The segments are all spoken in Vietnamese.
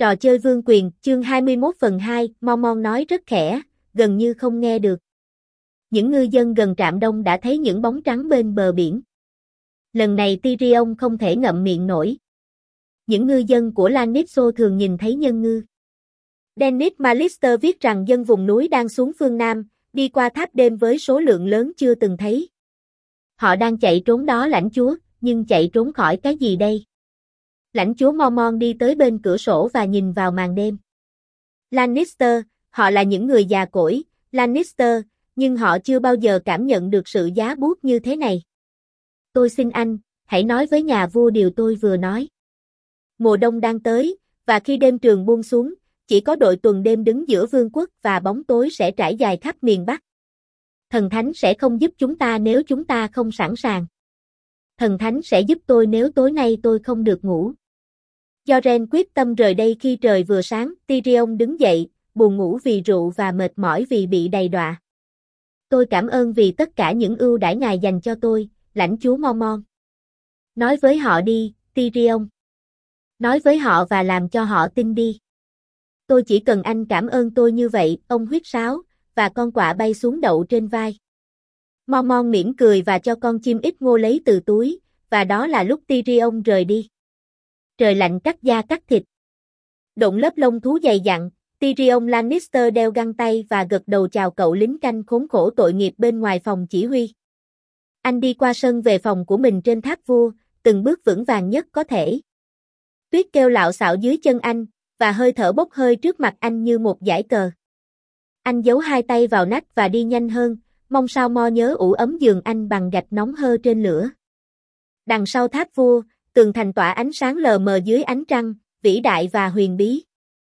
Trò chơi vương quyền, chương 21 phần 2, Mon nói rất khẽ, gần như không nghe được. Những ngư dân gần trạm đông đã thấy những bóng trắng bên bờ biển. Lần này Tyrion không thể ngậm miệng nổi. Những ngư dân của Lannister thường nhìn thấy nhân ngư. Dennis Malister viết rằng dân vùng núi đang xuống phương Nam, đi qua tháp đêm với số lượng lớn chưa từng thấy. Họ đang chạy trốn đó lãnh chúa, nhưng chạy trốn khỏi cái gì đây? Lãnh chúa Mormont đi tới bên cửa sổ và nhìn vào màn đêm. Lannister, họ là những người già cỗi, Lannister, nhưng họ chưa bao giờ cảm nhận được sự giá buốt như thế này. Tôi xin anh, hãy nói với nhà vua điều tôi vừa nói. Mùa đông đang tới, và khi đêm trường buông xuống, chỉ có đội tuần đêm đứng giữa vương quốc và bóng tối sẽ trải dài khắp miền Bắc. Thần Thánh sẽ không giúp chúng ta nếu chúng ta không sẵn sàng. Thần Thánh sẽ giúp tôi nếu tối nay tôi không được ngủ. Yoren quyết tâm rời đây khi trời vừa sáng, Tyrion đứng dậy, buồn ngủ vì rượu và mệt mỏi vì bị đầy đọa. Tôi cảm ơn vì tất cả những ưu đãi ngài dành cho tôi, lãnh chúa Mormont. Nói với họ đi, Tyrion. Nói với họ và làm cho họ tin đi. Tôi chỉ cần anh cảm ơn tôi như vậy, ông huýt sáo, và con quạ bay xuống đậu trên vai. Mormont mỉm cười và cho con chim ít ngô lấy từ túi, và đó là lúc Tyrion rời đi. Trời lạnh cắt da cắt thịt. Độn lớp lông thú dày dặn, Tyrion Lannister đeo găng tay và gật đầu chào cậu lính canh khốn khổ tội nghiệp bên ngoài phòng chỉ huy. Anh đi qua sân về phòng của mình trên tháp vua, từng bước vững vàng nhất có thể. Tuyết kêu lạo xạo dưới chân anh, và hơi thở bốc hơi trước mặt anh như một dải cờ. Anh giấu hai tay vào nách và đi nhanh hơn, mong sao Mo nhớ ủ ấm giường anh bằng gạch nóng hơ trên lửa. Đằng sau tháp vua, tường thành tỏa ánh sáng lờ mờ dưới ánh trăng, vĩ đại và huyền bí.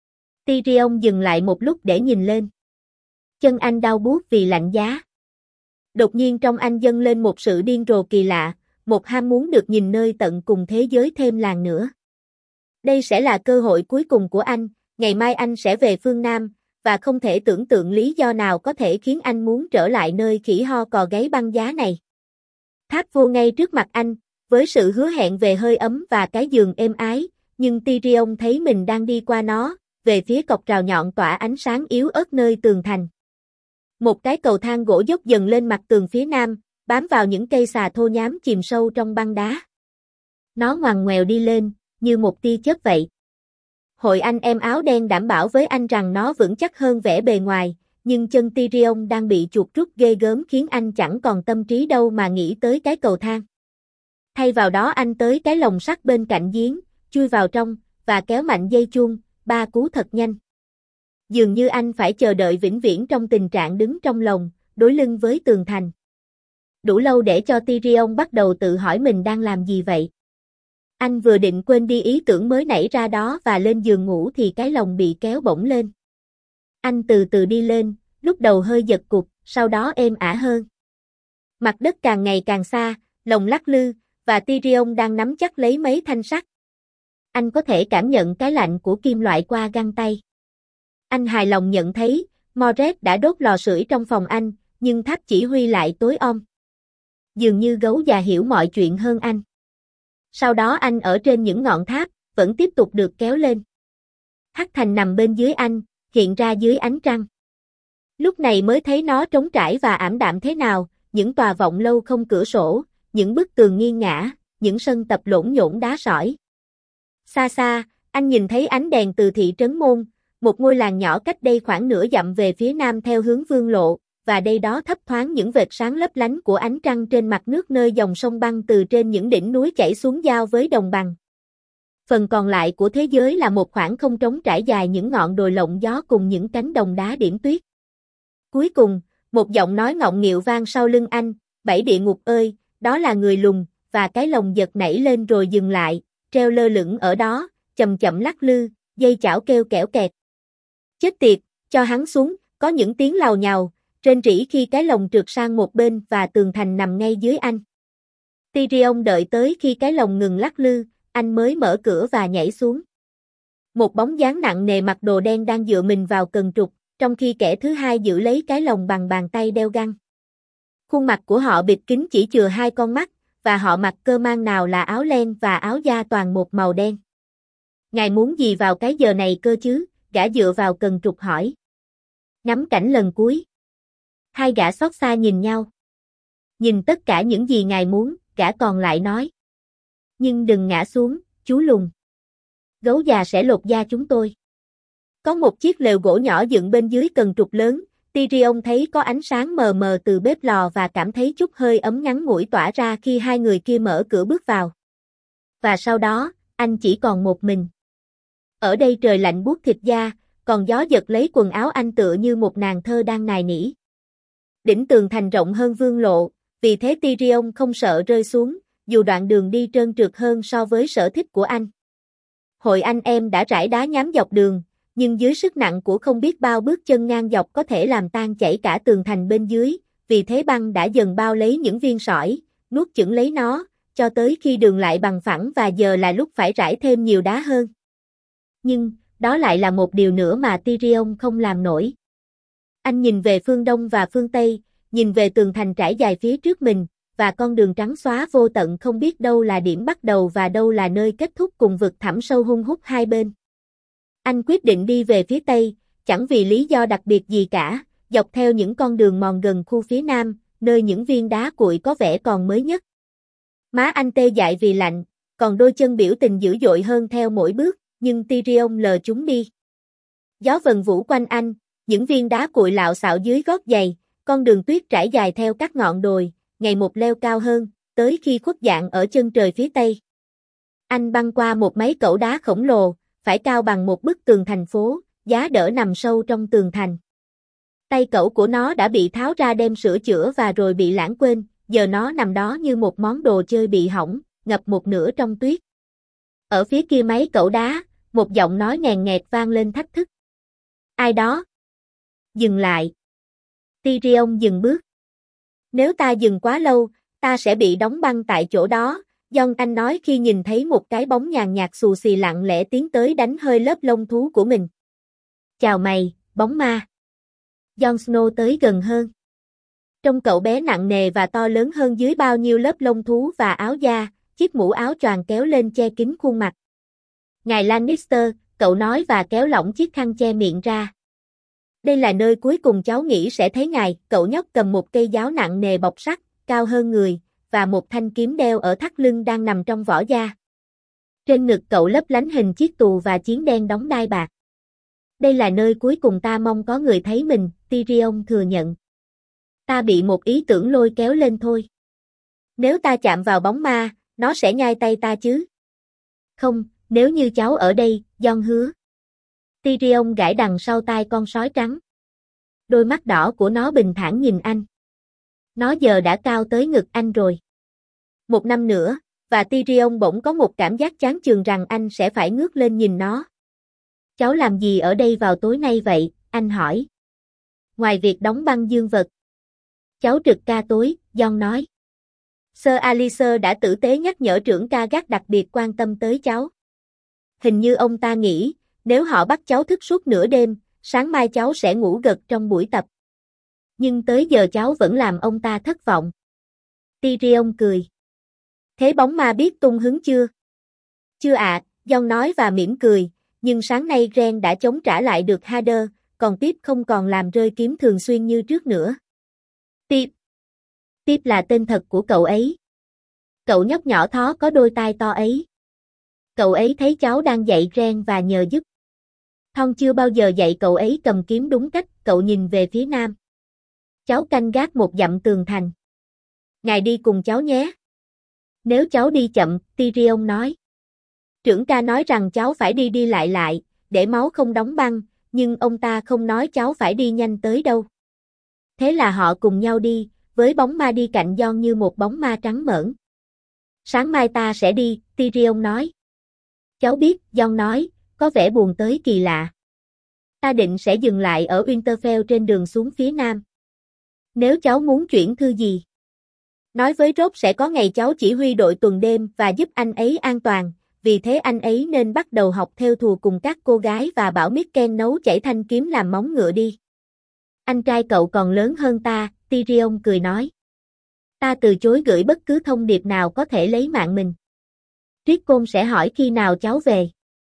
Tyrion dừng lại một lúc để nhìn lên. Chân anh đau buốt vì lạnh giá. Đột nhiên trong anh dâng lên một sự điên rồ kỳ lạ, một ham muốn được nhìn nơi tận cùng thế giới thêm làng nữa. Đây sẽ là cơ hội cuối cùng của anh, ngày mai anh sẽ về phương Nam, và không thể tưởng tượng lý do nào có thể khiến anh muốn trở lại nơi khỉ ho cò gáy băng giá này. Tháp vua ngay trước mặt anh, với sự hứa hẹn về hơi ấm và cái giường êm ái, nhưng Tyrion thấy mình đang đi qua nó, về phía cọc rào nhọn tỏa ánh sáng yếu ớt nơi tường thành. Một cái cầu thang gỗ dốc dần lên mặt tường phía nam, bám vào những cây xà thô nhám chìm sâu trong băng đá. Nó ngoằn ngoèo đi lên, như một tia chớp vậy. Hội anh em áo đen đảm bảo với anh rằng nó vững chắc hơn vẻ bề ngoài, nhưng chân Tyrion đang bị chuột rút ghê gớm khiến anh chẳng còn tâm trí đâu mà nghĩ tới cái cầu thang. Thay vào đó anh tới cái lồng sắt bên cạnh giếng, chui vào trong, và kéo mạnh dây chuông, 3 cú thật nhanh. Dường như anh phải chờ đợi vĩnh viễn trong tình trạng đứng trong lồng, đối lưng với tường thành. Đủ lâu để cho Tyrion bắt đầu tự hỏi mình đang làm gì vậy. Anh vừa định quên đi ý tưởng mới nảy ra đó và lên giường ngủ thì cái lồng bị kéo bổng lên. Anh từ từ đi lên, lúc đầu hơi giật cục, sau đó êm ả hơn. Mặt đất càng ngày càng xa, lồng lắc lư, và Tyrion đang nắm chắc lấy mấy thanh sắt. Anh có thể cảm nhận cái lạnh của kim loại qua găng tay. Anh hài lòng nhận thấy, Mordred đã đốt lò sưởi trong phòng anh, nhưng tháp chỉ huy lại tối om. Dường như gấu già hiểu mọi chuyện hơn anh. Sau đó anh ở trên những ngọn tháp, vẫn tiếp tục được kéo lên. Hắc thành nằm bên dưới anh, hiện ra dưới ánh trăng. Lúc này mới thấy nó trống trải và ảm đạm thế nào, những tòa vọng lâu không cửa sổ, những bức tường nghiêng ngả, những sân tập lổn nhổn đá sỏi. Xa xa, anh nhìn thấy ánh đèn từ thị trấn Môn, một ngôi làng nhỏ cách đây khoảng nửa dặm về phía nam theo hướng Vương Lộ, và đây đó thấp thoáng những vệt sáng lấp lánh của ánh trăng trên mặt nước nơi dòng sông băng từ trên những đỉnh núi chảy xuống giao với đồng bằng. Phần còn lại của thế giới là một khoảng không trống trải dài những ngọn đồi lộng gió cùng những cánh đồng đá điểm tuyết. Cuối cùng, một giọng nói ngọng nghịu vang sau lưng anh, 7 địa ngục ơi, đó là người lùn, và cái lồng giật nảy lên rồi dừng lại, treo lơ lửng ở đó, chậm chậm lắc lư, dây chảo kêu kẽo kẹt. Chết tiệt, cho hắn xuống, có những tiếng lào nhào, rên rỉ khi cái lồng trượt sang một bên và tường thành nằm ngay dưới anh. Tyrion đợi tới khi cái lồng ngừng lắc lư, anh mới mở cửa và nhảy xuống. Một bóng dáng nặng nề mặc đồ đen đang dựa mình vào cần trục, trong khi kẻ thứ hai giữ lấy cái lồng bằng bàn tay đeo găng. Khuôn mặt của họ bịt kín chỉ chừa 2 con mắt, và họ mặc cơ mang nào là áo len và áo da toàn một màu đen. Ngài muốn gì vào cái giờ này cơ chứ, gã dựa vào cần trục hỏi. Ngắm cảnh lần cuối. Hai gã xót xa nhìn nhau. Nhìn tất cả những gì ngài muốn, gã còn lại nói. Nhưng đừng ngã xuống, chú lùn. Gấu già sẽ lột da chúng tôi. Có một chiếc lều gỗ nhỏ dựng bên dưới cần trục lớn, Tyrion thấy có ánh sáng mờ mờ từ bếp lò và cảm thấy chút hơi ấm ngắn ngủi tỏa ra khi hai người kia mở cửa bước vào. Và sau đó, anh chỉ còn một mình. Ở đây trời lạnh buốt thịt da, còn gió giật lấy quần áo anh tựa như một nàng thơ đang nài nỉ. Đỉnh tường thành rộng hơn vương lộ, vì thế Tyrion không sợ rơi xuống, dù đoạn đường đi trơn trượt hơn so với sở thích của anh. Hội anh em đã rải đá nhám dọc đường, nhưng dưới sức nặng của không biết bao bước chân ngang dọc có thể làm tan chảy cả tường thành bên dưới, vì thế băng đã dần bao lấy những viên sỏi, nuốt chửng lấy nó, cho tới khi đường lại bằng phẳng và giờ là lúc phải rải thêm nhiều đá hơn. Nhưng, đó lại là một điều nữa mà Tyrion không làm nổi. Anh nhìn về phương Đông và phương Tây, nhìn về tường thành trải dài phía trước mình, và con đường trắng xóa vô tận không biết đâu là điểm bắt đầu và đâu là nơi kết thúc cùng vực thẳm sâu hun hút hai bên. Anh quyết định đi về phía Tây, chẳng vì lý do đặc biệt gì cả, dọc theo những con đường mòn gần khu phía Nam, nơi những viên đá cuội có vẻ còn mới nhất. Má anh tê dại vì lạnh, còn đôi chân biểu tình dữ dội hơn theo mỗi bước, nhưng Tyrion lờ chúng đi. Gió vần vũ quanh anh, những viên đá cuội lạo xạo dưới gót giày, con đường tuyết trải dài theo các ngọn đồi, ngày một leo cao hơn, tới khi khuất dạng ở chân trời phía Tây. Anh băng qua một mấy cẩu đá khổng lồ, phải cao bằng một bức tường thành phố, giá đỡ nằm sâu trong tường thành. Tay cẩu của nó đã bị tháo ra đem sửa chữa và rồi bị lãng quên, giờ nó nằm đó như một món đồ chơi bị hỏng, ngập một nửa trong tuyết. Ở phía kia mấy cẩu đá, một giọng nói nghèn nghẹt vang lên thách thức. Ai đó? Dừng lại. Tyrion dừng bước. Nếu ta dừng quá lâu, ta sẽ bị đóng băng tại chỗ đó, Jon anh nói khi nhìn thấy một cái bóng nhàn nhạt xù xì lặng lẽ tiến tới đánh hơi lớp lông thú của mình. Chào mày, bóng ma. Jon Snow tới gần hơn. Trông cậu bé nặng nề và to lớn hơn dưới bao nhiêu lớp lông thú và áo da, chiếc mũ áo choàng kéo lên che kín khuôn mặt. Ngài Lannister, cậu nói và kéo lỏng chiếc khăn che miệng ra. Đây là nơi cuối cùng cháu nghĩ sẽ thấy ngài, cậu nhóc cầm một cây giáo nặng nề bọc sắt, cao hơn người, và một thanh kiếm đeo ở thắt lưng đang nằm trong vỏ da. Trên ngực cậu lấp lánh hình chiếc tù và chiến đen đóng đai bạc. Đây là nơi cuối cùng ta mong có người thấy mình, Tyrion thừa nhận. Ta bị một ý tưởng lôi kéo lên thôi. Nếu ta chạm vào bóng ma, nó sẽ nhai tay ta chứ? Không, nếu như cháu ở đây, Jon hứa. Tyrion gãi đằng sau tai con sói trắng. Đôi mắt đỏ của nó bình thản nhìn anh. Nó giờ đã cao tới ngực anh rồi. Một năm nữa, và Tyrion bỗng có một cảm giác chán chường rằng anh sẽ phải ngước lên nhìn nó. Cháu làm gì ở đây vào tối nay vậy, anh hỏi. Ngoài việc đóng băng dương vật. Cháu trực ca tối, Jon nói. Sir Alistair đã tử tế nhắc nhở trưởng ca gác đặc biệt quan tâm tới cháu. Hình như ông ta nghĩ, nếu họ bắt cháu thức suốt nửa đêm, sáng mai cháu sẽ ngủ gật trong buổi tập. Nhưng tới giờ cháu vẫn làm ông ta thất vọng. Tyrion cười. Thế bóng ma biết tung hứng chưa? Chưa ạ, Jon nói và mỉm cười, nhưng sáng nay Ren đã chống trả lại được Hader, còn Tip không còn làm rơi kiếm thường xuyên như trước nữa. Tip. Tip là tên thật của cậu ấy. Cậu nhóc nhỏ thó có đôi tai to ấy. Cậu ấy thấy cháu đang dạy Ren và nhờ giúp. Thon chưa bao giờ dạy cậu ấy cầm kiếm đúng cách, cậu nhìn về phía nam. Cháu canh gác một dặm tường thành. Ngài đi cùng cháu nhé. Nếu cháu đi chậm, Tyrion nói. Trưởng ca nói rằng cháu phải đi đi lại, để máu không đóng băng, nhưng ông ta không nói cháu phải đi nhanh tới đâu. Thế là họ cùng nhau đi, với bóng ma đi cạnh Jon như một bóng ma trắng mởn. Sáng mai ta sẽ đi, Tyrion nói. Cháu biết, Jon nói, có vẻ buồn tới kỳ lạ. Ta định sẽ dừng lại ở Winterfell trên đường xuống phía nam. Nếu cháu muốn chuyển thư gì? Nói với Robb sẽ có ngày cháu chỉ huy đội tuần đêm và giúp anh ấy an toàn, vì thế anh ấy nên bắt đầu học thêu thùa cùng các cô gái và bảo Mikken nấu chảy thanh kiếm làm móng ngựa đi. Anh trai cậu còn lớn hơn ta, Tyrion cười nói. Ta từ chối gửi bất cứ thông điệp nào có thể lấy mạng mình. Rickon sẽ hỏi khi nào cháu về.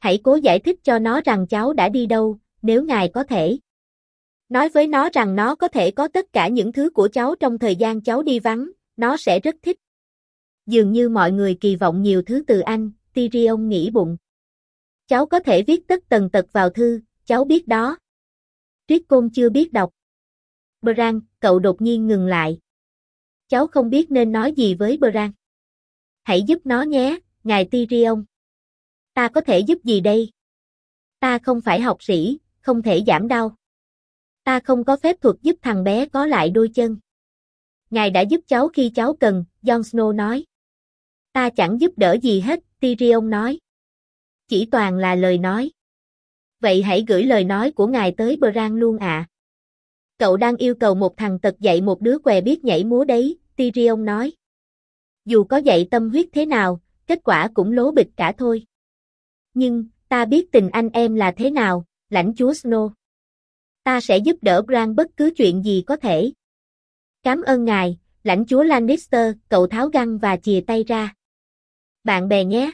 Hãy cố giải thích cho nó rằng cháu đã đi đâu, nếu ngài có thể. Nói với nó rằng nó có thể có tất cả những thứ của cháu trong thời gian cháu đi vắng, nó sẽ rất thích. Dường như mọi người kỳ vọng nhiều thứ từ anh, Tyrion nghĩ bụng. Cháu có thể viết tất tần tật vào thư, cháu biết đó. Rickon chưa biết đọc. Bran, cậu đột nhiên ngừng lại. Cháu không biết nên nói gì với Bran. Hãy giúp nó nhé, ngài Tyrion. Ta có thể giúp gì đây? Ta không phải học sĩ, không thể giảm đau. Ta không có phép thuật giúp thằng bé có lại đôi chân. Ngài đã giúp cháu khi cháu cần, Jon Snow nói. Ta chẳng giúp đỡ gì hết, Tyrion nói. Chỉ toàn là lời nói. Vậy hãy gửi lời nói của ngài tới Bran luôn ạ. Cậu đang yêu cầu một thằng tật dạy một đứa què biết nhảy múa đấy, Tyrion nói. Dù có dạy tâm huyết thế nào, kết quả cũng lố bịch cả thôi. Nhưng, ta biết tình anh em là thế nào, lãnh chúa Snow. Ta sẽ giúp đỡ Bran bất cứ chuyện gì có thể. Cảm ơn ngài, lãnh chúa Lannister, cậu tháo găng và chìa tay ra. Bạn bè nhé.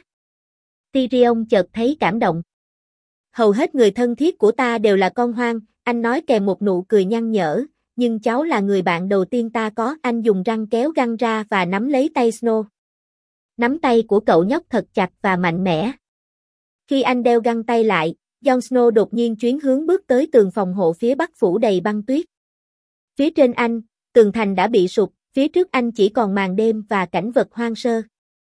Tyrion chợt thấy cảm động. Hầu hết người thân thiết của ta đều là con hoang, anh nói kèm một nụ cười nhăn nhở, nhưng cháu là người bạn đầu tiên ta có. Anh dùng răng kéo găng ra và nắm lấy tay Snow. Nắm tay của cậu nhóc thật chặt và mạnh mẽ. Khi anh đeo găng tay lại, Jon Snow đột nhiên chuyến hướng bước tới tường phòng hộ phía bắc phủ đầy băng tuyết. Phía trên anh, tường thành đã bị sụp, phía trước anh chỉ còn màn đêm và cảnh vật hoang sơ.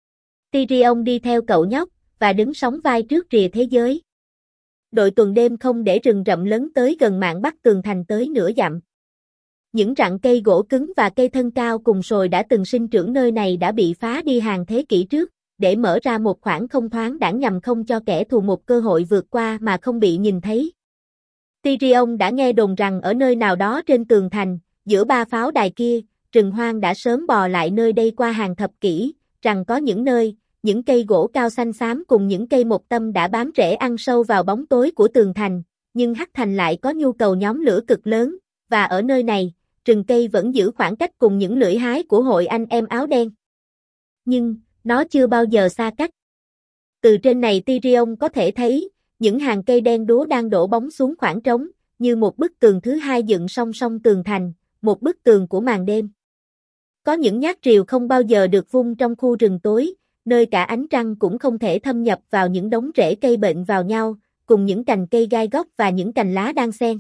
Tyrion đi theo cậu nhóc, và đứng sóng vai trước rìa thế giới. Đội tuần đêm không để rừng rậm lớn tới gần mạn bắc tường thành tới nửa dặm. Những rặng cây gỗ cứng và cây thân cao cùng sồi đã từng sinh trưởng nơi này đã bị phá đi hàng thế kỷ trước, để mở ra một khoảng không thoáng đãng nhằm không cho kẻ thù một cơ hội vượt qua mà không bị nhìn thấy. Tyrion đã nghe đồn rằng ở nơi nào đó trên tường thành, giữa ba pháo đài kia, rừng hoang đã sớm bò lại nơi đây qua hàng thập kỷ, rằng có những nơi, những cây gỗ cao xanh xám cùng những cây mộc tâm đã bám rễ ăn sâu vào bóng tối của tường thành, nhưng Hắc Thành lại có nhu cầu nhóm lửa cực lớn, và ở nơi này, rừng cây vẫn giữ khoảng cách cùng những lưỡi hái của hội anh em áo đen. Nhưng, nó chưa bao giờ xa cách. Từ trên này Tyrion có thể thấy, những hàng cây đen đúa đang đổ bóng xuống khoảng trống, như một bức tường thứ hai dựng song song tường thành, một bức tường của màn đêm. Có những nhát rìu không bao giờ được vung trong khu rừng tối, nơi cả ánh trăng cũng không thể thâm nhập vào những đống rễ cây bệnh vào nhau, cùng những cành cây gai góc và những cành lá đan xen.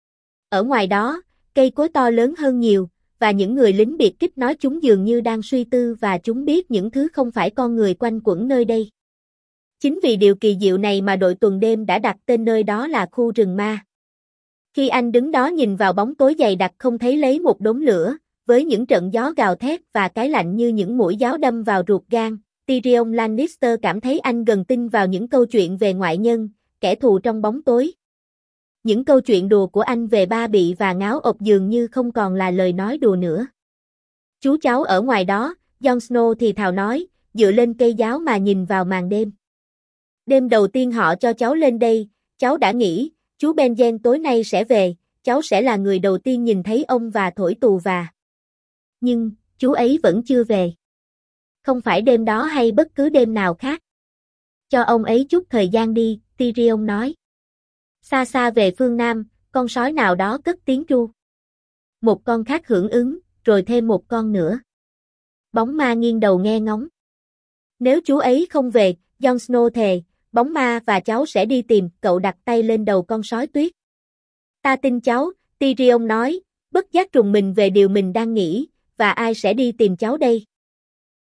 Ở ngoài đó, cây cối to lớn hơn nhiều, và những người lính biệt kích nói chúng dường như đang suy tư và chúng biết những thứ không phải con người quanh quẩn nơi đây. Chính vì điều kỳ diệu này mà đội tuần đêm đã đặt tên nơi đó là khu rừng ma. Khi anh đứng đó nhìn vào bóng tối dày đặc không thấy lấy một đốm lửa, với những trận gió gào thét và cái lạnh như những mũi giáo đâm vào ruột gan, Tyrion Lannister cảm thấy anh gần tin vào những câu chuyện về ngoại nhân, kẻ thù trong bóng tối. Những câu chuyện đùa của anh về ba bị và ngáo ộp dường như không còn là lời nói đùa nữa. Chú cháu ở ngoài đó, Jon Snow thì thào nói, dựa lên cây giáo mà nhìn vào màn đêm. Đêm đầu tiên họ cho cháu lên đây, cháu đã nghĩ, chú Benjen tối nay sẽ về, cháu sẽ là người đầu tiên nhìn thấy ông và thổi tù và. Nhưng, chú ấy vẫn chưa về. Không phải đêm đó hay bất cứ đêm nào khác. Cho ông ấy chút thời gian đi, Tyrion nói. Xa xa về phương Nam, con sói nào đó cất tiếng ru. Một con khác hưởng ứng, rồi thêm một con nữa. Bóng ma nghiêng đầu nghe ngóng. Nếu chú ấy không về, Jon Snow thề, bóng ma và cháu sẽ đi tìm, cậu đặt tay lên đầu con sói tuyết. Ta tin cháu, Tyrion nói, bất giác trùng mình về điều mình đang nghĩ, và ai sẽ đi tìm cháu đây?